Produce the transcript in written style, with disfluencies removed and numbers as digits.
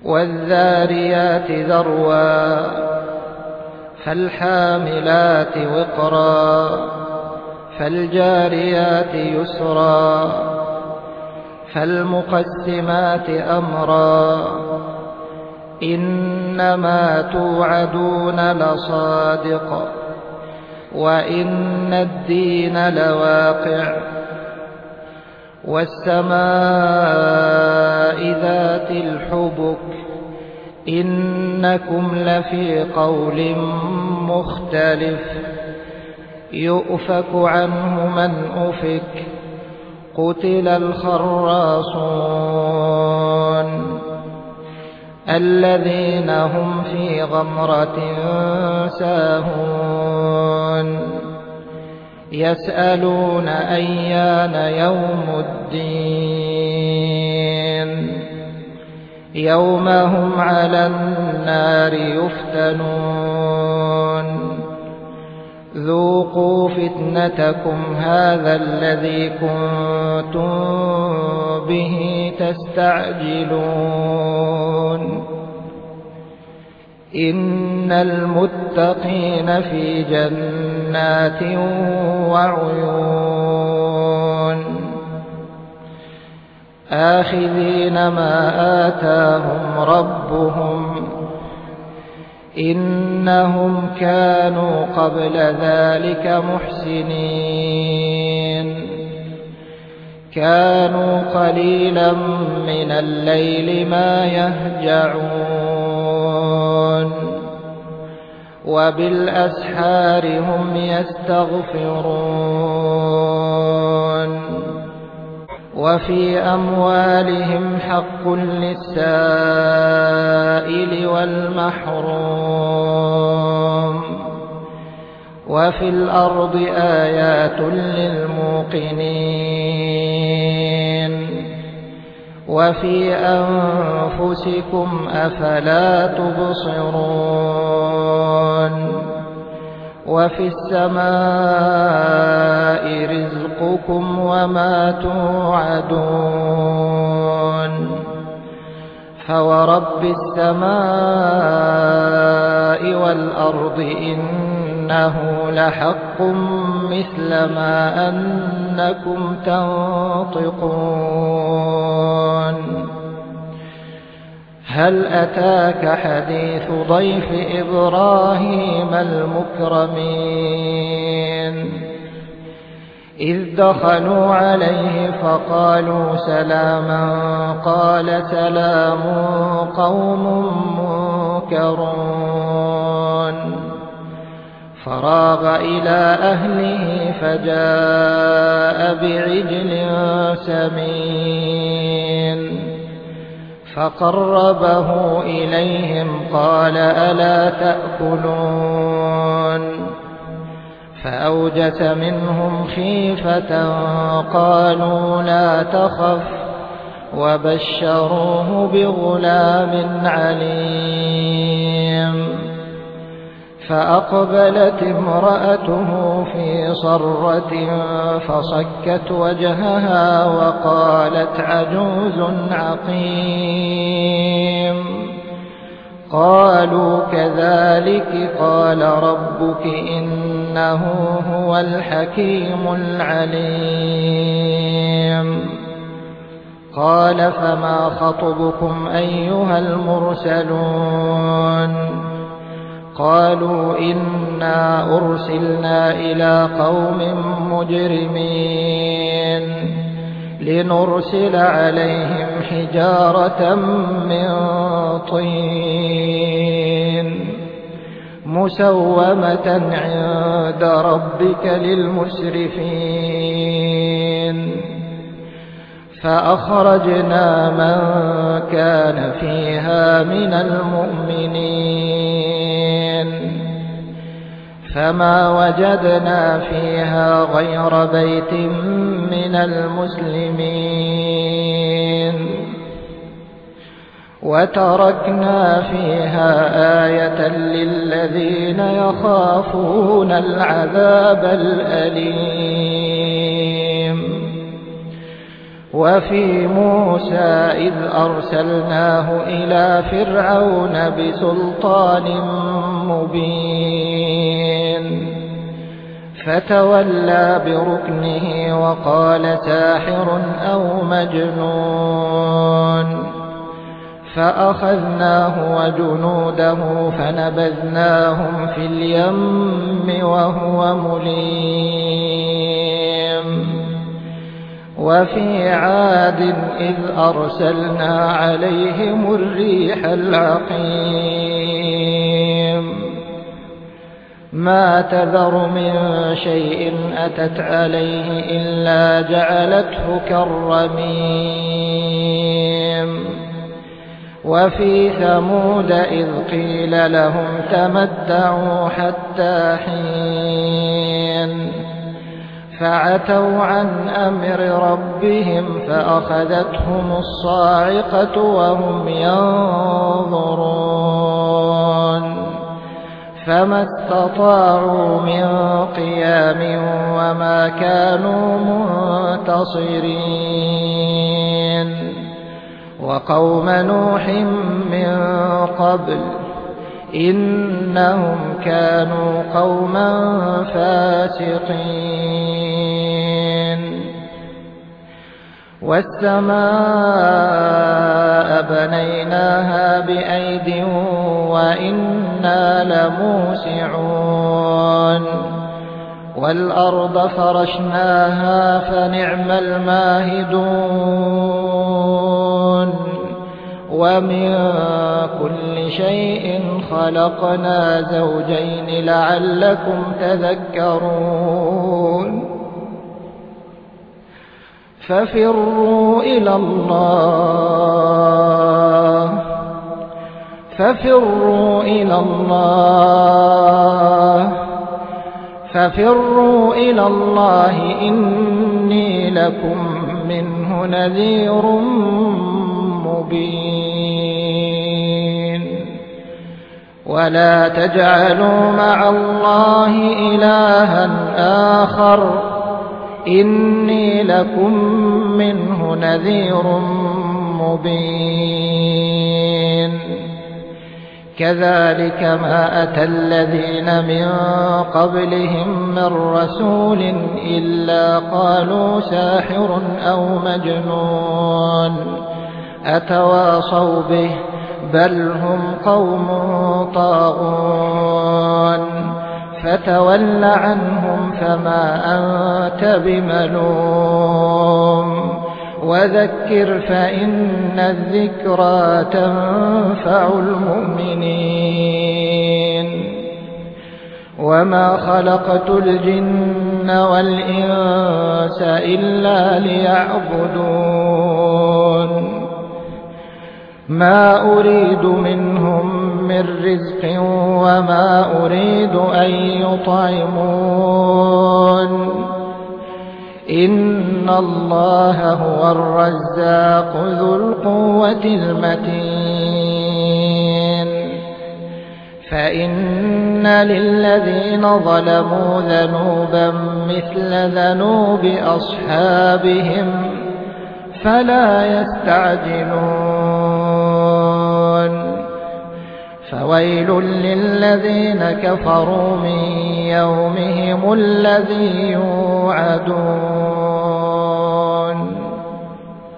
والذاريات ذروا فالحاملات وقرا فالجاريات يسرا فالمقسمات أمرا إنما توعدون لصادق وإن الدين لواقع والسماء ذات الحبك إنكم لفي قول مختلف يؤفك عنه من أفك قتل الخراصون الذين هم في غمرة ساهون يسألون أيان يوم الدين يوم هم على النار يفتنون ذوقوا فتنتكم هذا الذي كنتم به تستعجلون إن المتقين في جنات وعيون آخذين ما آتاهم ربهم إنهم كانوا قبل ذلك محسنين كانوا قليلا من الليل ما يهجعون وبالأسحار هم يستغفرون وفي أموالهم حق للسائل والمحروم وفي الأرض آيات للموقنين وفي أنفسكم أفلا تبصرون وفي السماء رزقكم وما توعدون فورب السماء والأرض إنه لحق مثل ما أنكم تنطقون هل أتاك حديث ضيف إبراهيم المكرمين إذ دخلوا عليه فقالوا سلاما قال سلام قوم منكرون فراغ إلى أهله فجاء بعجل سمين فقربه إليهم قال ألا تأكلون فأوجس منهم خيفة قالوا لا تخف وبشروه بغلام عليم فأقبلت امرأته في صرة فصكت وجهها وقالت عجوز عقيم قالوا كذلك قال ربك إنه هو الحكيم العليم قال فما خطبكم أيها المرسلون قالوا إنا أرسلنا إلى قوم مجرمين لنرسل عليهم حجارة من طين مسومة عند ربك للمسرفين فأخرجنا من كان فيها من المؤمنين فما وجدنا فيها غير بيت من المسلمين وتركنا فيها آية للذين يخافون العذاب الأليم وفي موسى إذ أرسلناه إلى فرعون بسلطان مبين فتولى بركنه وقال ساحر أو مجنون فأخذناه وجنوده فنبذناهم في اليم وهو مليم وفي عاد إذ أرسلنا عليهم الريح العقيم ما تذر من شيء أتت عليه إلا جعلته كالرميم وفي ثمود إذ قيل لهم تمتعوا حتى حين فعتوا عن أمر ربهم فأخذتهم الصاعقة وهم ينظرون فما استطاعوا من قيام وما كانوا منتصرين وقوم نوح من قبل إنهم كانوا قوما فاسقين والسماء بنيناها بأيد وإنا لموسعون والأرض فرشناها فنعم الماهدون ومن كل شيء خلقنا زوجين لعلكم تذكرون ففروا إلى الله إني لكم منه نذير مبين ولا تجعلوا مع الله إلها آخر إني لكم منه نذير مبين كذلك ما أتى الذين من قبلهم من رسول إلا قالوا ساحر أو مجنون أتواصوا به بل هم قوم طاغون فتول عنهم فما أنت بملوم وذكر فإن الذكرى تنفع المؤمنين وما خلقت الجن والإنس إلا ليعبدون ما أريد منهم من رزق وما أريد أن يطعمون إن الله هو الرزاق ذو القوة المتين فإن للذين ظلموا ذنوبا مثل ذنوب أصحابهم فلا يستعجلون فويل للذين كفروا من يومهم الذي يوعدون